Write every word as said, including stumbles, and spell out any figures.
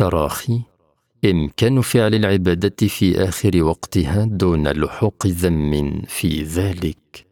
التراخي، إمكان فعل العبادة في آخر وقتها دون لحوق ذم في ذلك.